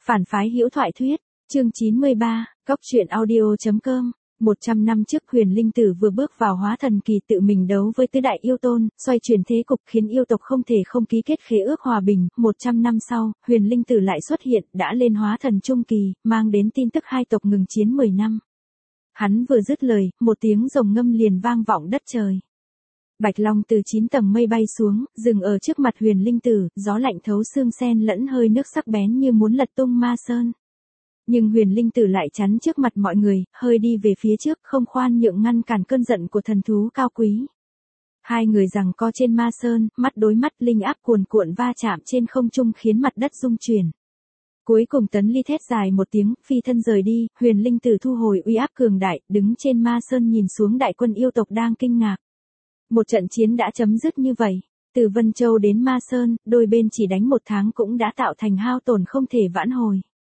Phản phái hữu thoại thuyết, chương 93, Cóc truyện audio.com. 100 năm trước Huyền Linh Tử vừa bước vào hóa thần kỳ tự mình đấu với tứ đại yêu tôn, xoay chuyển thế cục khiến yêu tộc không thể không ký kết khế ước hòa bình. 100 năm sau, Huyền Linh Tử lại xuất hiện, đã lên hóa thần trung kỳ, mang đến tin tức hai tộc ngừng chiến 10 năm. Hắn vừa dứt lời, một tiếng rồng ngâm liền vang vọng đất trời. Bạch Long từ 9 tầng mây bay xuống, dừng ở trước mặt Huyền Linh Tử, gió lạnh thấu xương xen lẫn hơi nước sắc bén như muốn lật tung ma sơn. Nhưng Huyền Linh Tử lại chắn trước mặt mọi người, hơi đi về phía trước, không khoan nhượng ngăn cản cơn giận của thần thú cao quý. Hai người giằng co trên ma sơn, mắt đối mắt, linh áp cuồn cuộn va chạm trên không trung khiến mặt đất rung chuyển. Cuối cùng Tấn Ly thét dài một tiếng, phi thân rời đi, Huyền Linh Tử thu hồi uy áp cường đại, đứng trên ma sơn nhìn xuống đại quân yêu tộc đang kinh ngạc. Một trận chiến đã chấm dứt như vậy. Từ Vân Châu đến Ma Sơn, đôi bên chỉ đánh 1 tháng cũng đã tạo thành hao tổn không thể vãn hồi.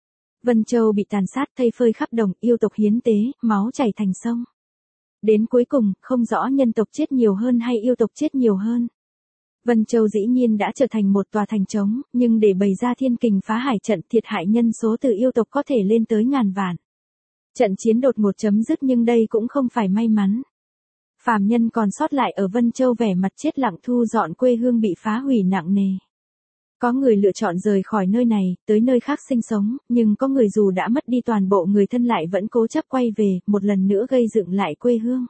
Vân Châu bị tàn sát thây phơi khắp đồng, yêu tộc hiến tế, máu chảy thành sông. Đến cuối cùng, không rõ nhân tộc chết nhiều hơn hay yêu tộc chết nhiều hơn. Vân Châu dĩ nhiên đã trở thành một tòa thành trống, nhưng để bày ra thiên kình phá hải trận, thiệt hại nhân số từ yêu tộc có thể lên tới ngàn vạn. Trận chiến đột ngột chấm dứt nhưng đây cũng không phải may mắn. Phàm nhân còn sót lại ở Vân Châu vẻ mặt chết lặng thu dọn quê hương bị phá hủy nặng nề. Có người lựa chọn rời khỏi nơi này, tới nơi khác sinh sống, nhưng có người dù đã mất đi toàn bộ người thân lại vẫn cố chấp quay về, một lần nữa gây dựng lại quê hương.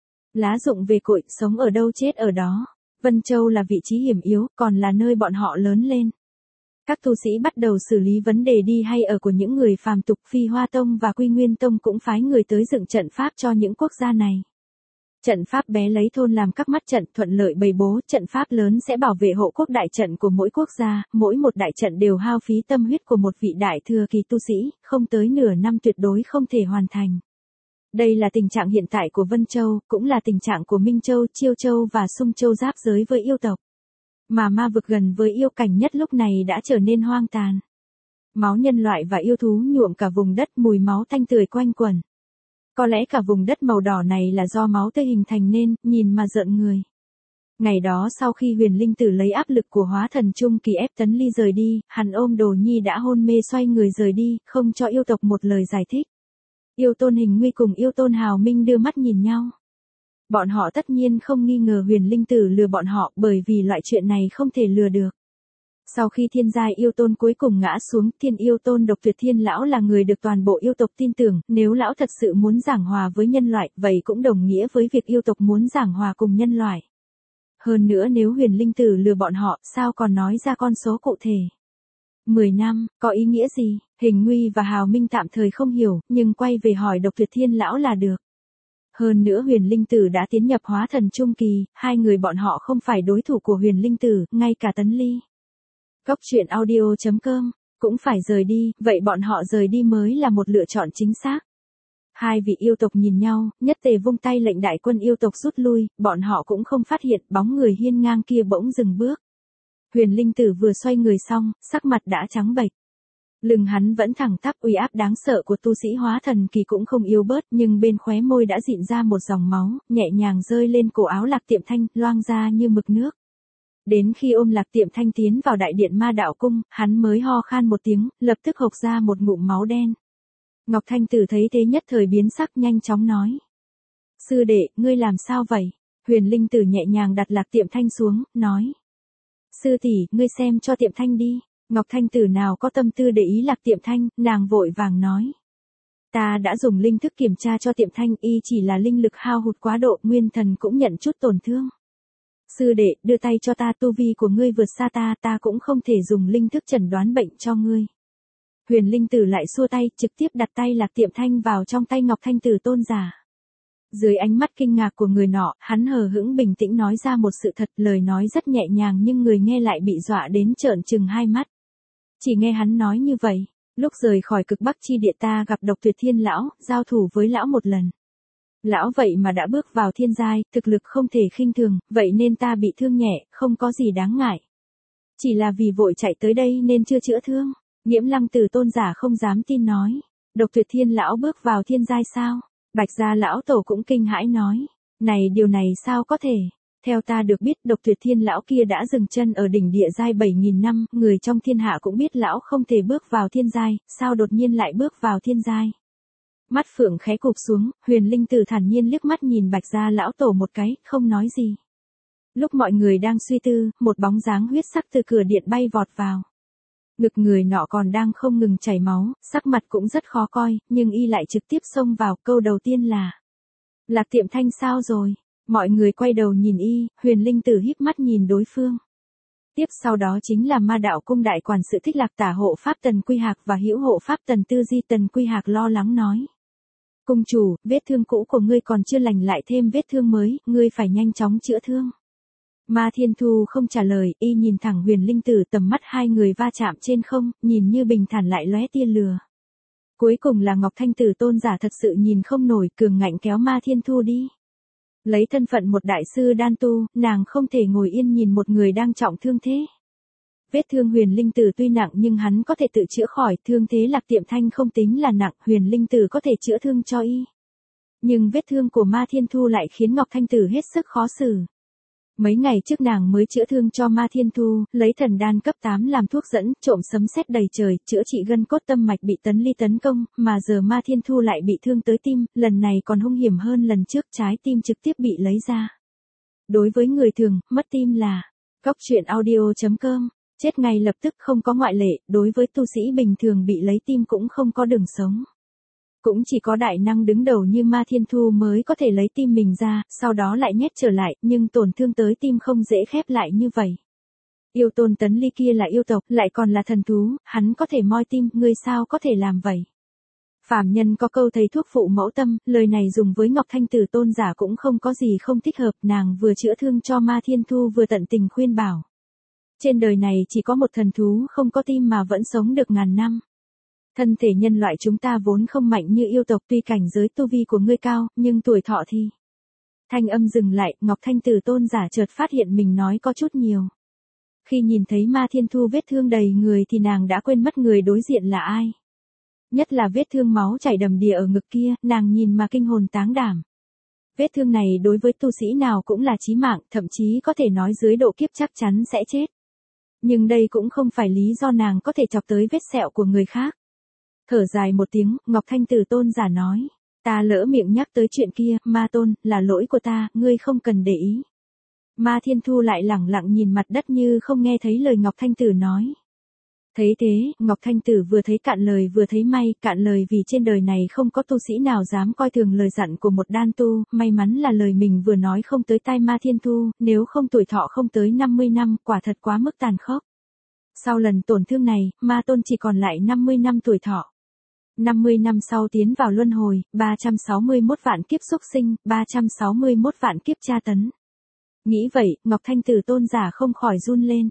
Lá rụng về cội, sống ở đâu chết ở đó. Vân Châu là vị trí hiểm yếu, còn là nơi bọn họ lớn lên. Các tu sĩ bắt đầu xử lý vấn đề đi hay ở của những người phàm tục. Phi Hoa Tông và Quy Nguyên Tông cũng phái người tới dựng trận pháp cho những quốc gia này. Trận pháp bé lấy thôn làm các mắt trận, thuận lợi bày bố, trận pháp lớn sẽ bảo vệ hộ quốc đại trận của mỗi quốc gia, mỗi một đại trận đều hao phí tâm huyết của một vị đại thừa kỳ tu sĩ, không tới nửa năm tuyệt đối không thể hoàn thành. Đây là tình trạng hiện tại của Vân Châu, cũng là tình trạng của Minh Châu, Chiêu Châu và Sung Châu giáp giới với yêu tộc. Mà ma vực gần với yêu cảnh nhất lúc này đã trở nên hoang tàn. Máu nhân loại và yêu thú nhuộm cả vùng đất, mùi máu tanh tưởi quanh quẩn. Có lẽ cả vùng đất màu đỏ này là do máu tươi hình thành nên, nhìn mà rợn người. Ngày đó sau khi Huyền Linh Tử lấy áp lực của hóa thần trung kỳ ép Tấn Ly rời đi, hắn ôm Đồ Nhi đã hôn mê xoay người rời đi, không cho yêu tộc một lời giải thích. Yêu tôn Hình Nguy cùng yêu tôn Hào Minh đưa mắt nhìn nhau. Bọn họ tất nhiên không nghi ngờ Huyền Linh Tử lừa bọn họ, bởi vì loại chuyện này không thể lừa được. Sau khi thiên giai yêu tôn cuối cùng ngã xuống, thiên yêu tôn Độc Tuyệt Thiên lão là người được toàn bộ yêu tộc tin tưởng, nếu lão thật sự muốn giảng hòa với nhân loại, vậy cũng đồng nghĩa với việc yêu tộc muốn giảng hòa cùng nhân loại. Hơn nữa nếu Huyền Linh Tử lừa bọn họ, sao còn nói ra con số cụ thể. 10 năm, có ý nghĩa gì? Hình Nguy và Hào Minh tạm thời không hiểu, nhưng quay về hỏi Độc Tuyệt Thiên lão là được. Hơn nữa Huyền Linh Tử đã tiến nhập hóa thần trung kỳ, hai người bọn họ không phải đối thủ của Huyền Linh Tử, ngay cả Tấn Ly. Cóc truyện audio.com, cũng phải rời đi, vậy bọn họ rời đi mới là một lựa chọn chính xác. Hai vị yêu tộc nhìn nhau, nhất tề vung tay lệnh đại quân yêu tộc rút lui, bọn họ cũng không phát hiện bóng người hiên ngang kia bỗng dừng bước. Huyền Linh Tử vừa xoay người xong, sắc mặt đã trắng bệch. Lưng hắn vẫn thẳng tắp, uy áp đáng sợ của tu sĩ hóa thần kỳ cũng không yếu bớt, nhưng bên khóe môi đã dịn ra một dòng máu, nhẹ nhàng rơi lên cổ áo Lạc Tiệm Thanh, loang ra như mực nước. Đến khi ôm Lạc Tiệm Thanh tiến vào đại điện Ma Đạo Cung, hắn mới ho khan một tiếng, lập tức hộc ra một ngụm máu đen. Ngọc Thanh Tử thấy thế nhất thời biến sắc, nhanh chóng nói. Sư đệ, ngươi làm sao vậy? Huyền Linh Tử nhẹ nhàng đặt Lạc Tiệm Thanh xuống, nói. Sư tỷ, ngươi xem cho Tiệm Thanh đi. Ngọc Thanh Tử nào có tâm tư để ý Lạc Tiệm Thanh, nàng vội vàng nói. Ta đã dùng linh thức kiểm tra cho Tiệm Thanh, y chỉ là linh lực hao hụt quá độ, nguyên thần cũng nhận chút tổn thương. Sư đệ, đưa tay cho ta, tu vi của ngươi vượt xa ta cũng không thể dùng linh thức chẩn đoán bệnh cho ngươi. Huyền Linh Tử lại xua tay, trực tiếp đặt tay Lạc Tiệm Thanh vào trong tay Ngọc Thanh Tử tôn giả. Dưới ánh mắt kinh ngạc của người nọ, hắn hờ hững bình tĩnh nói ra một sự thật, lời nói rất nhẹ nhàng nhưng người nghe lại bị dọa đến trợn trừng hai mắt. Chỉ nghe hắn nói như vậy, lúc rời khỏi cực Bắc chi địa ta gặp Độc Tuyệt Thiên lão, giao thủ với lão một lần. Lão vậy mà đã bước vào thiên giai, thực lực không thể khinh thường, vậy nên ta bị thương nhẹ, không có gì đáng ngại. Chỉ là vì vội chạy tới đây nên chưa chữa thương. Nghiễm Lăng Tử tôn giả không dám tin nói. Độc Tuyệt Thiên lão bước vào thiên giai sao? Bạch Gia lão tổ cũng kinh hãi nói. Này điều này sao có thể? Theo ta được biết, Độc Tuyệt Thiên lão kia đã dừng chân ở đỉnh địa giai 7.000 năm, người trong thiên hạ cũng biết lão không thể bước vào thiên giai, sao đột nhiên lại bước vào thiên giai. Mắt Phượng khẽ cụp xuống, Huyền Linh Tử thản nhiên liếc mắt nhìn Bạch Gia lão tổ một cái, không nói gì. Lúc mọi người đang suy tư, một bóng dáng huyết sắc từ cửa điện bay vọt vào. Ngực người nọ còn đang không ngừng chảy máu, sắc mặt cũng rất khó coi, nhưng y lại trực tiếp xông vào. Câu đầu tiên là: Lạc Tiệm Thanh sao rồi? Mọi người quay đầu nhìn y, Huyền Linh Tử híp mắt nhìn đối phương. Tiếp sau đó chính là Ma Đạo Cung đại quản sự Thích Lạc Tả hộ pháp Tần Quy Hạc và hữu hộ pháp Tần Tư Di. Tần Quy Hạc lo lắng nói: Cung chủ, vết thương cũ của ngươi còn chưa lành lại thêm vết thương mới, ngươi phải nhanh chóng chữa thương. Ma Thiên Thu không trả lời, y nhìn thẳng Huyền Linh Tử, tầm mắt hai người va chạm trên không, nhìn như bình thản lại lóe tia lửa. Cuối cùng là Ngọc Thanh Tử tôn giả thật sự nhìn không nổi, cường ngạnh kéo Ma Thiên Thu đi. Lấy thân phận một đại sư đan tu, nàng không thể ngồi yên nhìn một người đang trọng thương thế. Vết thương Huyền Linh Tử tuy nặng nhưng hắn có thể tự chữa khỏi, thương thế Lạc Tiệm Thanh không tính là nặng, Huyền Linh Tử có thể chữa thương cho y. Nhưng vết thương của Ma Thiên Thu lại khiến Ngọc Thanh Tử hết sức khó xử. Mấy ngày trước nàng mới chữa thương cho Ma Thiên Thu, lấy thần đan cấp 8 làm thuốc dẫn, trộm sấm sét đầy trời, chữa trị gân cốt tâm mạch bị Tấn Ly tấn công, mà giờ Ma Thiên Thu lại bị thương tới tim, lần này còn hung hiểm hơn lần trước, trái tim trực tiếp bị lấy ra. Đối với người thường, mất tim là Góc Truyện Audio.com, chết ngay lập tức không có ngoại lệ, đối với tu sĩ bình thường bị lấy tim cũng không có đường sống. Cũng chỉ có đại năng đứng đầu như Ma Thiên Thu mới có thể lấy tim mình ra, sau đó lại nhét trở lại, nhưng tổn thương tới tim không dễ khép lại như vậy. Yêu tôn Tấn Ly kia là yêu tộc, lại còn là thần thú, hắn có thể moi tim, ngươi sao có thể làm vậy? Phàm nhân có câu thầy thuốc phụ mẫu tâm, lời này dùng với Ngọc Thanh Tử tôn giả cũng không có gì không thích hợp, nàng vừa chữa thương cho Ma Thiên Thu vừa tận tình khuyên bảo. Trên đời này chỉ có một thần thú không có tim mà vẫn sống được ngàn năm. Thân thể nhân loại chúng ta vốn không mạnh như yêu tộc, tuy cảnh giới tu vi của ngươi cao, nhưng tuổi thọ thì... Thanh âm dừng lại, Ngọc Thanh Tử tôn giả chợt phát hiện mình nói có chút nhiều. Khi nhìn thấy Ma Thiên Thu vết thương đầy người thì nàng đã quên mất người đối diện là ai. Nhất là vết thương máu chảy đầm đìa ở ngực kia, nàng nhìn mà kinh hồn táng đảm. Vết thương này đối với tu sĩ nào cũng là chí mạng, thậm chí có thể nói dưới độ kiếp chắc chắn sẽ chết. Nhưng đây cũng không phải lý do nàng có thể chọc tới vết sẹo của người khác. Thở dài một tiếng, Ngọc Thanh Tử tôn giả nói, ta lỡ miệng nhắc tới chuyện kia, Ma Tôn, là lỗi của ta, ngươi không cần để ý. Ma Thiên Thu lại lẳng lặng nhìn mặt đất như không nghe thấy lời Ngọc Thanh Tử nói. Thấy thế, Ngọc Thanh Tử vừa thấy cạn lời vừa thấy may, cạn lời vì trên đời này không có tu sĩ nào dám coi thường lời dặn của một đan tu, may mắn là lời mình vừa nói không tới tai Ma Thiên Thu, nếu không tuổi thọ không tới 50 năm, quả thật quá mức tàn khốc. Sau lần tổn thương này, Ma Tôn chỉ còn lại 50 năm tuổi thọ. 50 năm sau tiến vào luân hồi, 361 vạn kiếp xúc sinh, 361 vạn kiếp tra tấn. Nghĩ vậy, Ngọc Thanh Tử tôn giả không khỏi run lên.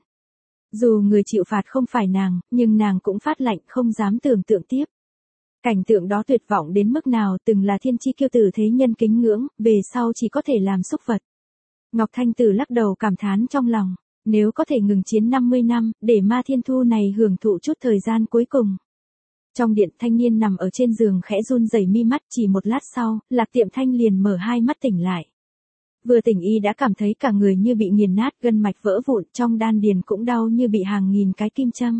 Dù người chịu phạt không phải nàng, nhưng nàng cũng phát lạnh không dám tưởng tượng tiếp. Cảnh tượng đó tuyệt vọng đến mức nào, từng là thiên chi kiêu tử thế nhân kính ngưỡng, về sau chỉ có thể làm súc vật. Ngọc Thanh Tử lắc đầu cảm thán trong lòng, nếu có thể ngừng chiến 50 năm, để Ma Thiên Thu này hưởng thụ chút thời gian cuối cùng. Trong điện, thanh niên nằm ở trên giường khẽ run rẩy mi mắt, chỉ một lát sau, Lạc Tiệm Thanh liền mở hai mắt tỉnh lại. Vừa tỉnh y đã cảm thấy cả người như bị nghiền nát, gân mạch vỡ vụn, trong đan điền cũng đau như bị hàng nghìn cái kim châm.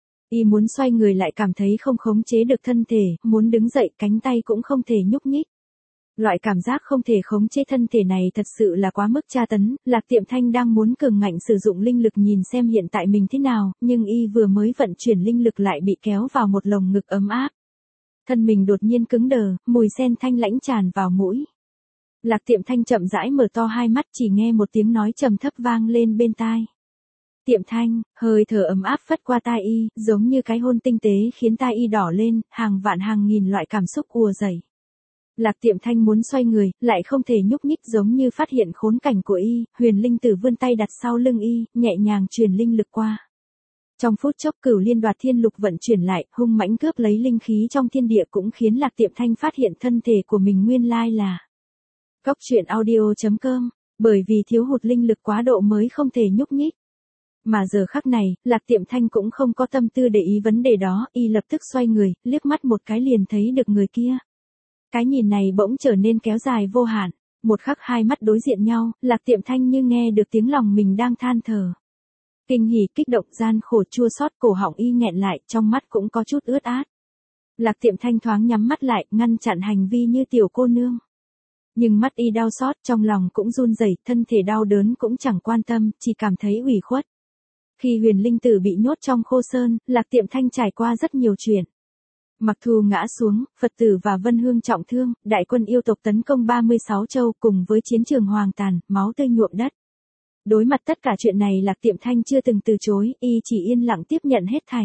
Y muốn xoay người lại cảm thấy không khống chế được thân thể, muốn đứng dậy cánh tay cũng không thể nhúc nhích. Loại cảm giác không thể khống chế thân thể này thật sự là quá mức tra tấn, Lạc Tiệm Thanh đang muốn cường ngạnh sử dụng linh lực nhìn xem hiện tại mình thế nào, nhưng y vừa mới vận chuyển linh lực lại bị kéo vào một lồng ngực ấm áp. Thân mình đột nhiên cứng đờ, mùi sen thanh lãnh tràn vào mũi. Lạc Tiệm Thanh chậm rãi mở to hai mắt, chỉ nghe một tiếng nói trầm thấp vang lên bên tai. Tiệm Thanh, hơi thở ấm áp phất qua tai y, giống như cái hôn tinh tế khiến tai y đỏ lên, hàng vạn hàng nghìn loại cảm xúc ùa dậy. Lạc Tiệm Thanh muốn xoay người, lại không thể nhúc nhích, giống như phát hiện khốn cảnh của y, Huyền Linh Tử vươn tay đặt sau lưng y, nhẹ nhàng truyền linh lực qua. Trong phút chốc Cửu Liên Đoạt Thiên Lục vận chuyển lại, hung mãnh cướp lấy linh khí trong thiên địa, cũng khiến Lạc Tiệm Thanh phát hiện thân thể của mình nguyên lai là Góc Truyện Audio.com, bởi vì thiếu hụt linh lực quá độ mới không thể nhúc nhích. Mà giờ khắc này, Lạc Tiệm Thanh cũng không có tâm tư để ý vấn đề đó, y lập tức xoay người, liếc mắt một cái liền thấy được người kia. Cái nhìn này bỗng trở nên kéo dài vô hạn. Một khắc hai mắt đối diện nhau, Lạc Tiệm Thanh như nghe được tiếng lòng mình đang than thở. Kinh hỉ, kích động, gian khổ, chua xót, cổ họng y nghẹn lại, trong mắt cũng có chút ướt át. Lạc Tiệm Thanh thoáng nhắm mắt lại, ngăn chặn hành vi như tiểu cô nương. Nhưng mắt y đau xót, trong lòng cũng run rẩy, thân thể đau đớn cũng chẳng quan tâm, chỉ cảm thấy ủy khuất. Khi Huyền Linh Tử bị nhốt trong Khô Sơn, Lạc Tiệm Thanh trải qua rất nhiều chuyện. Mặc Thù ngã xuống, Phật tử và Vân Hương trọng thương, đại quân yêu tộc tấn công 36 châu cùng với chiến trường hoang tàn, máu tươi nhuộm đất. Đối mặt tất cả chuyện này Lạc Tiệm Thanh chưa từng từ chối, y chỉ yên lặng tiếp nhận hết thảy.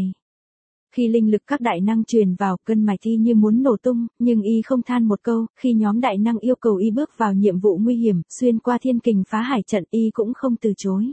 Khi linh lực các đại năng truyền vào, cân mạch y như muốn nổ tung, nhưng y không than một câu, khi nhóm đại năng yêu cầu y bước vào nhiệm vụ nguy hiểm, xuyên qua thiên kình phá hải trận y cũng không từ chối.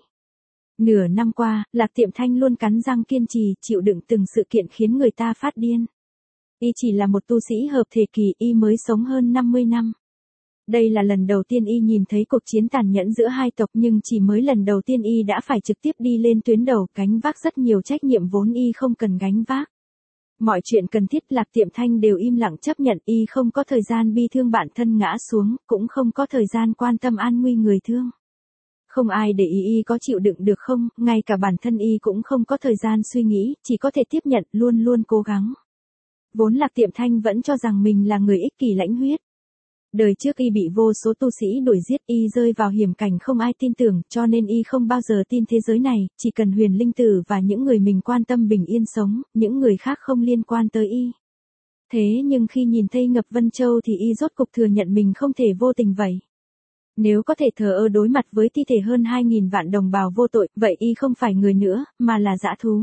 Nửa năm qua, Lạc Tiệm Thanh luôn cắn răng kiên trì, chịu đựng từng sự kiện khiến người ta phát điên. Y chỉ là một tu sĩ hợp thể kỳ, y mới sống hơn 50 năm. Đây là lần đầu tiên y nhìn thấy cuộc chiến tàn nhẫn giữa hai tộc, nhưng chỉ mới lần đầu tiên y đã phải trực tiếp đi lên tuyến đầu, gánh vác rất nhiều trách nhiệm vốn y không cần gánh vác. Mọi chuyện cần thiết Lạc Tiệm Thanh đều im lặng chấp nhận, y không có thời gian bi thương bản thân ngã xuống, cũng không có thời gian quan tâm an nguy người thương. Không ai để y có chịu đựng được không, ngay cả bản thân y cũng không có thời gian suy nghĩ, chỉ có thể tiếp nhận, luôn luôn cố gắng. Vốn Lạc Tiệm Thanh vẫn cho rằng mình là người ích kỷ lãnh huyết. Đời trước y bị vô số tu sĩ đuổi giết, y rơi vào hiểm cảnh không ai tin tưởng, cho nên y không bao giờ tin thế giới này, chỉ cần Huyền Linh Tử và những người mình quan tâm bình yên sống, những người khác không liên quan tới y. Thế nhưng khi nhìn thấy Ngập Vân Châu thì y rốt cục thừa nhận mình không thể vô tình vậy. Nếu có thể thờ ơ đối mặt với thi thể hơn 2.000 vạn đồng bào vô tội, vậy y không phải người nữa, mà là dã thú.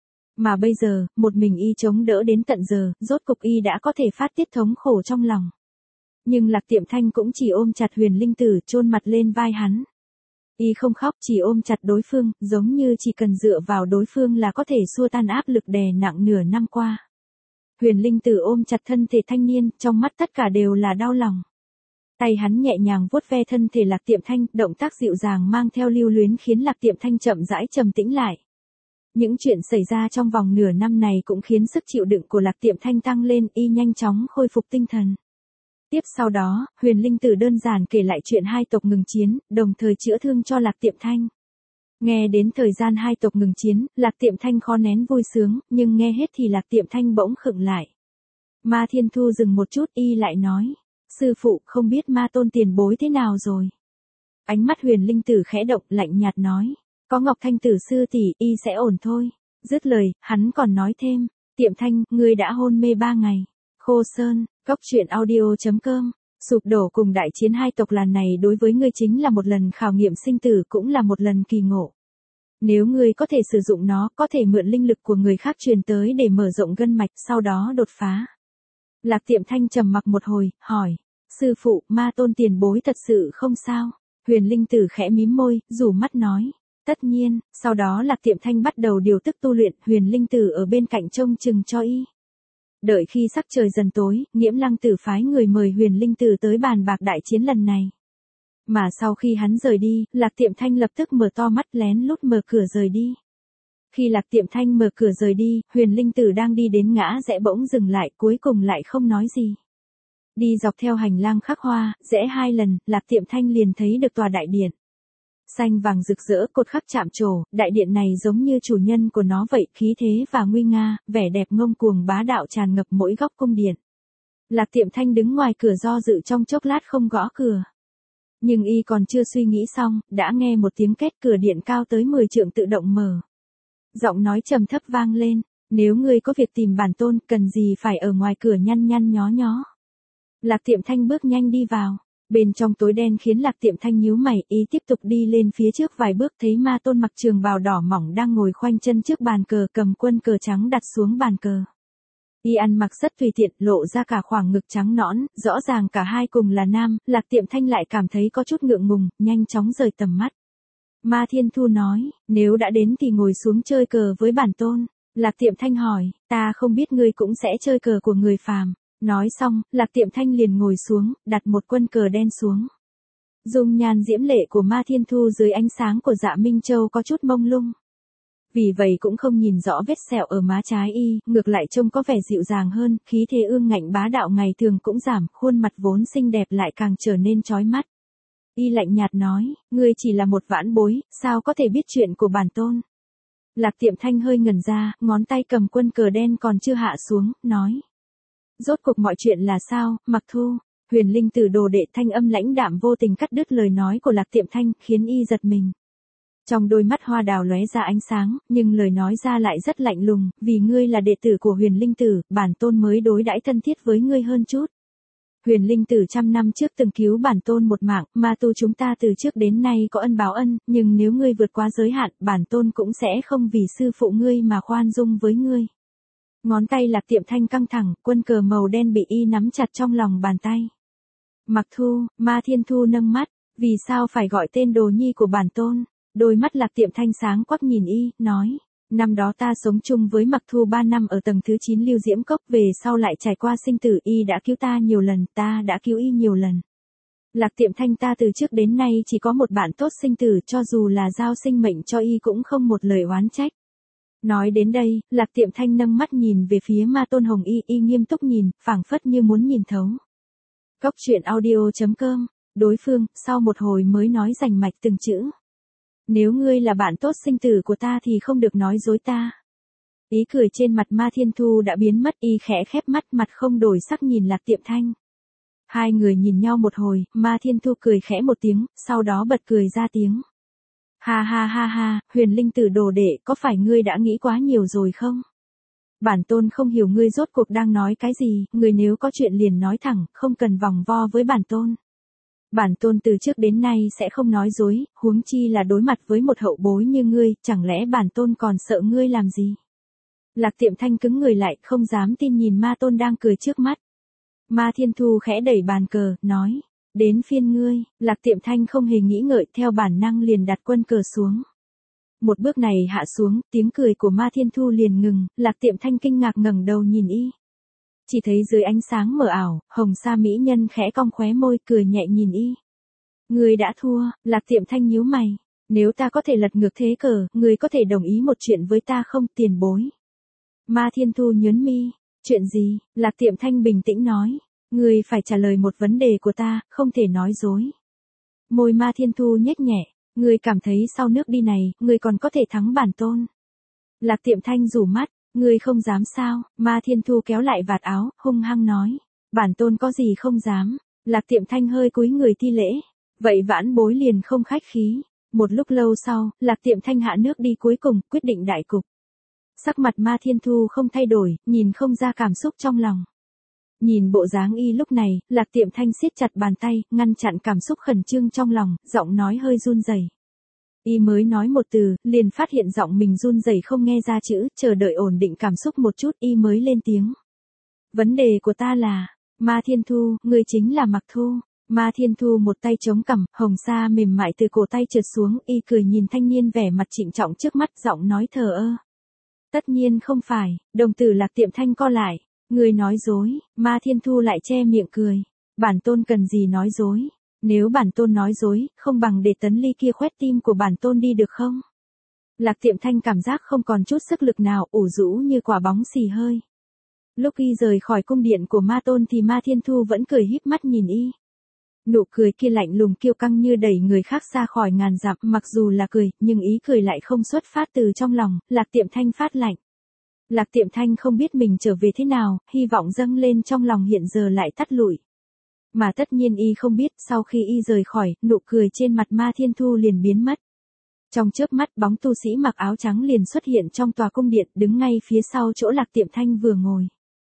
Mà bây giờ, một mình y chống đỡ đến tận giờ, rốt cục y đã có thể phát tiết thống khổ trong lòng. Nhưng Lạc Tiệm Thanh cũng chỉ ôm chặt Huyền Linh Tử, chôn mặt lên vai hắn. Y không khóc, chỉ ôm chặt đối phương, giống như chỉ cần dựa vào đối phương là có thể xua tan áp lực đè nặng nửa năm qua. Huyền Linh Tử ôm chặt thân thể thanh niên, trong mắt tất cả đều là đau lòng. Tay hắn nhẹ nhàng vuốt ve thân thể Lạc Tiệm Thanh, động tác dịu dàng mang theo lưu luyến khiến Lạc Tiệm Thanh chậm rãi trầm tĩnh lại. Những chuyện xảy ra trong vòng nửa năm này cũng khiến sức chịu đựng của Lạc Tiệm Thanh tăng lên, y nhanh chóng khôi phục tinh thần. Tiếp sau đó, Huyền Linh Tử đơn giản kể lại chuyện hai tộc ngừng chiến, đồng thời chữa thương cho Lạc Tiệm Thanh. Nghe đến thời gian hai tộc ngừng chiến, Lạc Tiệm Thanh khó nén vui sướng, nhưng nghe hết thì Lạc Tiệm Thanh bỗng khựng lại. Ma Thiên Thu dừng một chút, y lại nói, sư phụ, không biết Ma Tôn tiền bối thế nào rồi. Ánh mắt Huyền Linh Tử khẽ động, lạnh nhạt nói, có Ngọc Thanh Tử sư tỷ, y sẽ ổn thôi. Dứt lời, hắn còn nói thêm, Tiệm Thanh, ngươi đã hôn mê 3 ngày. Khô Sơn, Cốc Truyện Audio.com. Sụp đổ cùng đại chiến hai tộc lần này đối với ngươi chính là một lần khảo nghiệm sinh tử, cũng là một lần kỳ ngộ. Nếu ngươi có thể sử dụng nó, có thể mượn linh lực của người khác truyền tới để mở rộng gân mạch, sau đó đột phá. Lạc Tiệm Thanh trầm mặc một hồi, hỏi, sư phụ, Ma Tôn tiền bối thật sự không sao? Huyền Linh Tử khẽ mím môi, rủ mắt nói, tất nhiên. Sau đó Lạc Tiệm Thanh bắt đầu điều tức tu luyện, Huyền Linh Tử ở bên cạnh trông chừng cho y. Đợi khi sắc trời dần tối, Nghiễm Lăng Tử phái người mời Huyền Linh Tử tới bàn bạc đại chiến lần này. Mà sau khi hắn rời đi, Lạc Tiệm Thanh lập tức mở to mắt, lén lút mở cửa rời đi. Khi Lạc Tiệm Thanh mở cửa rời đi, Huyền Linh Tử đang đi đến ngã rẽ bỗng dừng lại, cuối cùng lại không nói gì. Đi dọc theo hành lang khắc hoa, rẽ 2 lần, Lạc Tiệm Thanh liền thấy được tòa đại điện. Xanh vàng rực rỡ, cột khắc chạm trổ, đại điện này giống như chủ nhân của nó vậy, khí thế và nguy nga, vẻ đẹp ngông cuồng bá đạo tràn ngập mỗi góc cung điện. Lạc Tiệm Thanh đứng ngoài cửa do dự trong chốc lát không gõ cửa. Nhưng y còn chưa suy nghĩ xong, đã nghe một tiếng két, cửa điện cao tới 10 trượng tự động mở. Giọng nói trầm thấp vang lên, nếu ngươi có việc tìm bản tôn, cần gì phải ở ngoài cửa nhăn nhăn nhó nhó. Lạc Tiệm Thanh bước nhanh đi vào. Bên trong tối đen khiến Lạc Tiệm Thanh nhíu mày, ý tiếp tục đi lên phía trước vài bước thấy Ma Tôn mặc trường bào đỏ mỏng đang ngồi khoanh chân trước bàn cờ, cầm quân cờ trắng đặt xuống bàn cờ. Y ăn mặc rất tùy tiện, lộ ra cả khoảng ngực trắng nõn, rõ ràng cả hai cùng là nam, Lạc Tiệm Thanh lại cảm thấy có chút ngượng ngùng, nhanh chóng rời tầm mắt. Ma Thiên Thu nói, nếu đã đến thì ngồi xuống chơi cờ với bản tôn. Lạc Tiệm Thanh hỏi, ta không biết ngươi cũng sẽ chơi cờ của người phàm. Nói xong, Lạc Tiệm Thanh liền ngồi xuống, đặt một quân cờ đen xuống. Dung nhan diễm lệ của Ma Thiên Thu dưới ánh sáng của Dạ Minh Châu có chút mông lung. Vì vậy cũng không nhìn rõ vết sẹo ở má trái y, ngược lại trông có vẻ dịu dàng hơn, khí thế ương ngạnh bá đạo ngày thường cũng giảm, khuôn mặt vốn xinh đẹp lại càng trở nên chói mắt. Y lạnh nhạt nói, ngươi chỉ là một vãn bối, sao có thể biết chuyện của bản tôn. Lạc Tiệm Thanh hơi ngẩn ra, ngón tay cầm quân cờ đen còn chưa hạ xuống, nói. Rốt cuộc mọi chuyện là sao, Mặc Thu? Huyền Linh Tử đồ đệ thanh âm lãnh đạm vô tình cắt đứt lời nói của Lạc Tiệm Thanh, khiến y giật mình. Trong đôi mắt hoa đào lóe ra ánh sáng, nhưng lời nói ra lại rất lạnh lùng, vì ngươi là đệ tử của Huyền Linh Tử, bản tôn mới đối đãi thân thiết với ngươi hơn chút. Huyền Linh Tử trăm năm trước từng cứu bản tôn một mạng, ma tu chúng ta từ trước đến nay có ân báo ân, nhưng nếu ngươi vượt quá giới hạn, bản tôn cũng sẽ không vì sư phụ ngươi mà khoan dung với ngươi. Ngón tay Lạc Tiệm Thanh căng thẳng, quân cờ màu đen bị y nắm chặt trong lòng bàn tay. Mặc Thu, Ma Thiên Thu nâng mắt, vì sao phải gọi tên đồ nhi của bản tôn? Đôi mắt Lạc Tiệm Thanh sáng quắc nhìn y, nói. Năm đó ta sống chung với Mặc Thu 3 năm ở tầng thứ 9 Lưu Diễm Cốc, về sau lại trải qua sinh tử, y đã cứu ta nhiều lần, ta đã cứu y nhiều lần. Lạc Tiệm Thanh ta từ trước đến nay chỉ có một bạn tốt sinh tử, cho dù là giao sinh mệnh cho y cũng không một lời oán trách. Nói đến đây, Lạc Tiệm Thanh nâng mắt nhìn về phía Ma Tôn Hồng y nghiêm túc nhìn, phảng phất như muốn nhìn thấu. Cốc truyện audio.com, đối phương, sau một hồi mới nói rành mạch từng chữ. Nếu ngươi là bạn tốt sinh tử của ta thì không được nói dối ta. Ý cười trên mặt Ma Thiên Thu đã biến mất, y khẽ khép mắt, mặt không đổi sắc nhìn Lạc Tiệm Thanh. Hai người nhìn nhau một hồi, Ma Thiên Thu cười khẽ một tiếng, sau đó bật cười ra tiếng. Ha ha ha ha, Huyền Linh Tử đồ đệ, có phải ngươi đã nghĩ quá nhiều rồi không? Bản tôn không hiểu ngươi rốt cuộc đang nói cái gì, ngươi nếu có chuyện liền nói thẳng, không cần vòng vo với bản tôn. Bản tôn từ trước đến nay sẽ không nói dối, huống chi là đối mặt với một hậu bối như ngươi, chẳng lẽ bản tôn còn sợ ngươi làm gì? Lạc Tiệm Thanh cứng người lại, không dám tin nhìn Ma Tôn đang cười trước mắt. Ma Thiên Thu khẽ đẩy bàn cờ, nói, đến phiên ngươi. Lạc Tiệm Thanh không hề nghĩ ngợi, theo bản năng liền đặt quân cờ xuống. Một bước này hạ xuống, tiếng cười của Ma Thiên Thu liền ngừng, Lạc Tiệm Thanh kinh ngạc ngẩng đầu nhìn y. Chỉ thấy dưới ánh sáng mờ ảo, hồng sa mỹ nhân khẽ cong khóe môi, cười nhẹ nhìn y. Ngươi đã thua. Lạc Tiệm Thanh nhíu mày. Nếu ta có thể lật ngược thế cờ, ngươi có thể đồng ý một chuyện với ta không, tiền bối? Ma Thiên Thu nhớn mi. Chuyện gì? Lạc Tiệm Thanh bình tĩnh nói. Ngươi phải trả lời một vấn đề của ta, không thể nói dối. Môi Ma Thiên Thu nhếch nhẹ. Ngươi cảm thấy sau nước đi này, ngươi còn có thể thắng bản tôn? Lạc Tiệm Thanh rủ mắt. Ngươi không dám sao? Ma Thiên Thu kéo lại vạt áo, hung hăng nói. Bản tôn có gì không dám? Lạc Tiệm Thanh hơi cúi người thi lễ. Vậy vãn bối liền không khách khí. Một lúc lâu sau, Lạc Tiệm Thanh hạ nước đi cuối cùng, quyết định đại cục. Sắc mặt Ma Thiên Thu không thay đổi, nhìn không ra cảm xúc trong lòng. Nhìn bộ dáng y lúc này, Lạc Tiệm Thanh siết chặt bàn tay, ngăn chặn cảm xúc khẩn trương trong lòng, giọng nói hơi run rẩy. Y mới nói một từ, liền phát hiện giọng mình run rẩy không nghe ra chữ, chờ đợi ổn định cảm xúc một chút, y mới lên tiếng. Vấn đề của ta là, Ma Thiên Thu, ngươi chính là Mặc Thu. Ma Thiên Thu một tay chống cằm, hồng sa mềm mại từ cổ tay trượt xuống, y cười nhìn thanh niên vẻ mặt trịnh trọng trước mắt, giọng nói thờ ơ. Tất nhiên không phải, đồng tử Lạc Tiệm Thanh co lại. Ngươi nói dối. Ma Thiên Thu lại che miệng cười. Bản tôn cần gì nói dối? Nếu bản tôn nói dối, không bằng để tấn ly kia khoét tim của bản tôn đi được không? Lạc Tiệm Thanh cảm giác không còn chút sức lực nào, ủ rũ như quả bóng xì hơi. Lúc y rời khỏi cung điện của Ma Tôn thì Ma Thiên Thu vẫn cười híp mắt nhìn y. Nụ cười kia lạnh lùng kiêu căng như đẩy người khác xa khỏi ngàn dặm, mặc dù là cười, nhưng ý cười lại không xuất phát từ trong lòng, Lạc Tiệm Thanh phát lạnh. Lạc Tiệm Thanh không biết mình trở về thế nào, hy vọng dâng lên trong lòng hiện giờ lại tắt lụi. Mà tất nhiên y không biết, sau khi y rời khỏi, nụ cười trên mặt Ma Thiên Thu liền biến mất. Trong chớp mắt, bóng tu sĩ mặc áo trắng liền xuất hiện trong tòa cung điện, đứng ngay phía sau chỗ Lạc Tiệm Thanh vừa ngồi.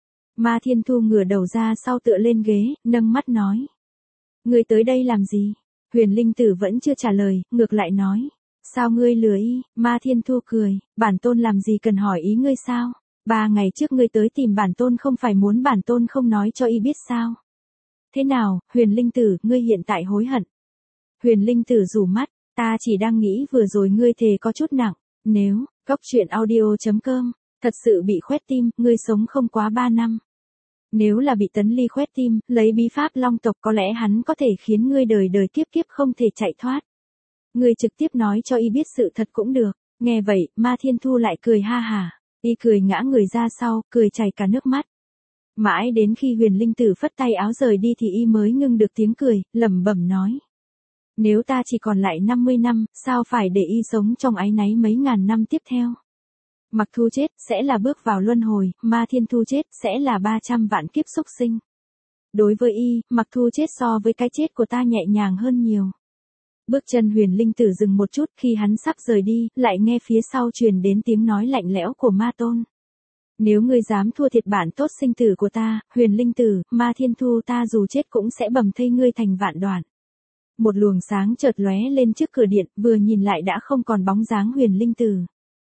Ma Thiên Thu ngửa đầu ra sau tựa lên ghế, nâng mắt nói. Ngươi tới đây làm gì? Huyền Linh Tử vẫn chưa trả lời, ngược lại nói. Sao ngươi lừa y? Ma Thiên Thu cười, bản tôn làm gì cần hỏi ý ngươi sao? 3 ngày trước ngươi tới tìm bản tôn không phải muốn bản tôn không nói cho y biết sao? Thế nào, Huyền Linh Tử, ngươi hiện tại hối hận? Huyền Linh Tử rủ mắt, ta chỉ đang nghĩ vừa rồi ngươi thề có chút nặng, nếu, cốc truyện audio.com, thật sự bị khoét tim, ngươi sống không quá 3 năm. Nếu là bị tấn ly khoét tim, lấy bí pháp long tộc có lẽ hắn có thể khiến ngươi đời đời kiếp kiếp không thể chạy thoát. Ngươi trực tiếp nói cho y biết sự thật cũng được. Nghe vậy, Ma Thiên Thu lại cười ha hả. Y cười ngã người ra sau, cười chảy cả nước mắt. Mãi đến khi Huyền Linh Tử phất tay áo rời đi thì y mới ngưng được tiếng cười, lẩm bẩm nói. Nếu ta chỉ còn lại 50 năm, sao phải để y sống trong áy náy mấy ngàn năm tiếp theo? Mặc Thu chết, sẽ là bước vào luân hồi, Ma Thiên Thu chết, sẽ là 300 vạn kiếp súc sinh. Đối với y, Mặc Thu chết so với cái chết của ta nhẹ nhàng hơn nhiều. Bước chân Huyền Linh Tử dừng một chút, khi hắn sắp rời đi, lại nghe phía sau truyền đến tiếng nói lạnh lẽo của Ma Tôn. Nếu ngươi dám thua thiệt bản tốt sinh tử của ta, Huyền Linh Tử, Ma Thiên Thu, ta dù chết cũng sẽ bầm thây ngươi thành vạn đoạn. Một luồng sáng chợt lóe lên trước cửa điện, vừa nhìn lại đã không còn bóng dáng Huyền Linh Tử.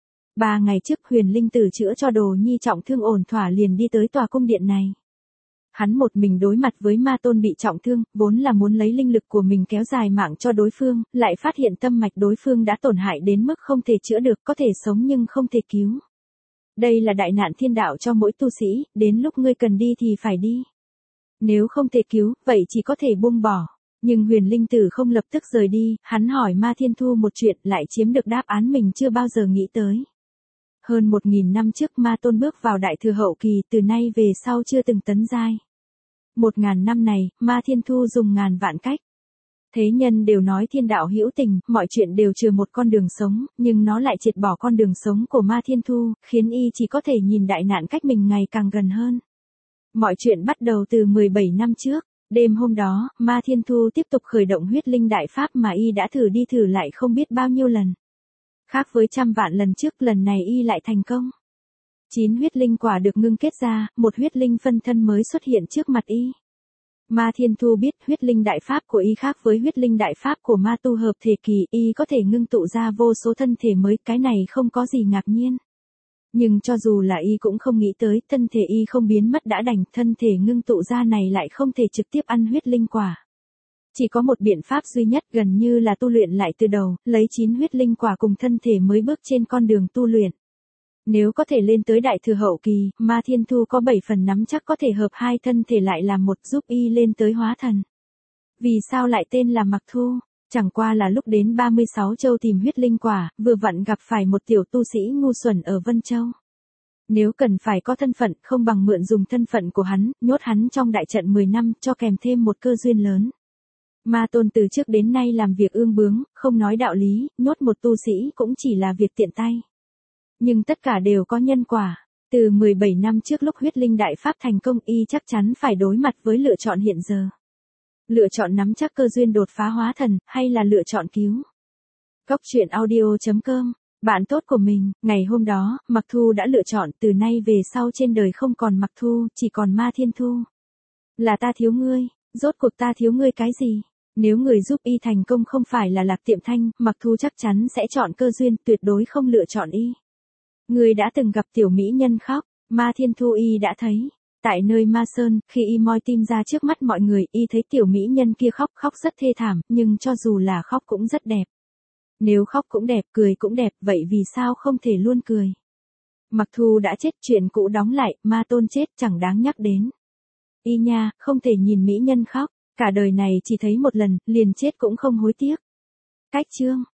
3 ngày trước Huyền Linh Tử chữa cho Đồ Nhi trọng thương ổn thỏa liền đi tới tòa cung điện này. Hắn một mình đối mặt với Ma Tôn bị trọng thương, vốn là muốn lấy linh lực của mình kéo dài mạng cho đối phương, lại phát hiện tâm mạch đối phương đã tổn hại đến mức không thể chữa được, có thể sống nhưng không thể cứu. Đây là đại nạn thiên đạo cho mỗi tu sĩ, đến lúc ngươi cần đi thì phải đi. Nếu không thể cứu, vậy chỉ có thể buông bỏ. Nhưng Huyền Linh Tử không lập tức rời đi, hắn hỏi Ma Thiên Thu một chuyện lại chiếm được đáp án mình chưa bao giờ nghĩ tới. Hơn 1000 năm trước Ma Tôn bước vào đại thừa hậu kỳ, từ nay về sau chưa từng tấn giai. 1000 năm này, Ma Thiên Thu dùng ngàn vạn cách. Thế nhân đều nói thiên đạo hữu tình, mọi chuyện đều trừ một con đường sống, nhưng nó lại triệt bỏ con đường sống của Ma Thiên Thu, khiến y chỉ có thể nhìn đại nạn cách mình ngày càng gần hơn. Mọi chuyện bắt đầu từ 17 năm trước. Đêm hôm đó, Ma Thiên Thu tiếp tục khởi động huyết linh đại pháp mà y đã thử đi thử lại không biết bao nhiêu lần. Khác với trăm vạn lần trước, lần này y lại thành công. 9 huyết linh quả được ngưng kết ra, một huyết linh phân thân mới xuất hiện trước mặt y. Ma Thiên Thu biết huyết linh đại pháp của y khác với huyết linh đại pháp của ma tu hợp thể kỳ, y có thể ngưng tụ ra vô số thân thể mới, cái này không có gì ngạc nhiên. Nhưng cho dù là y cũng không nghĩ tới, thân thể y không biến mất đã đành, thân thể ngưng tụ ra này lại không thể trực tiếp ăn huyết linh quả. Chỉ có một biện pháp duy nhất, gần như là tu luyện lại từ đầu, lấy 9 huyết linh quả cùng thân thể mới bước trên con đường tu luyện. Nếu có thể lên tới đại thừa hậu kỳ, Ma Thiên Thu có 7 phần nắm chắc có thể hợp hai thân thể lại làm một, giúp y lên tới hóa thần. Vì sao lại tên là Mặc Thu? Chẳng qua là lúc đến 36 châu tìm huyết linh quả, vừa vặn gặp phải một tiểu tu sĩ ngu xuẩn ở Vân Châu. Nếu cần phải có thân phận, không bằng mượn dùng thân phận của hắn, nhốt hắn trong đại trận 10 năm, cho kèm thêm một cơ duyên lớn. Ma Tôn từ trước đến nay làm việc ương bướng, không nói đạo lý, nhốt một tu sĩ cũng chỉ là việc tiện tay. Nhưng tất cả đều có nhân quả. Từ 17 năm trước lúc huyết linh đại pháp thành công, y chắc chắn phải đối mặt với lựa chọn hiện giờ. Lựa chọn nắm chắc cơ duyên đột phá hóa thần, hay là lựa chọn cứu. Góc truyện audio.com. Bạn tốt của mình, ngày hôm đó, Mặc Thu đã lựa chọn, từ nay về sau trên đời không còn Mặc Thu, chỉ còn Ma Thiên Thu. Là ta thiếu ngươi, rốt cuộc ta thiếu ngươi cái gì? Nếu người giúp y thành công không phải là Lạc Tiệm Thanh, Mặc Thu chắc chắn sẽ chọn cơ duyên, tuyệt đối không lựa chọn y. Ngươi đã từng gặp tiểu mỹ nhân khóc, Ma Thiên Thu y đã thấy. Tại nơi Ma Sơn, khi y moi tim ra trước mắt mọi người, y thấy tiểu mỹ nhân kia khóc rất thê thảm, nhưng cho dù là khóc cũng rất đẹp. Nếu khóc cũng đẹp, cười cũng đẹp, vậy vì sao không thể luôn cười? Mặc Thu đã chết, chuyện cũ đóng lại, Ma Tôn chết chẳng đáng nhắc đến. Y nha, không thể nhìn mỹ nhân khóc, cả đời này chỉ thấy một lần, liền chết cũng không hối tiếc. Cách chương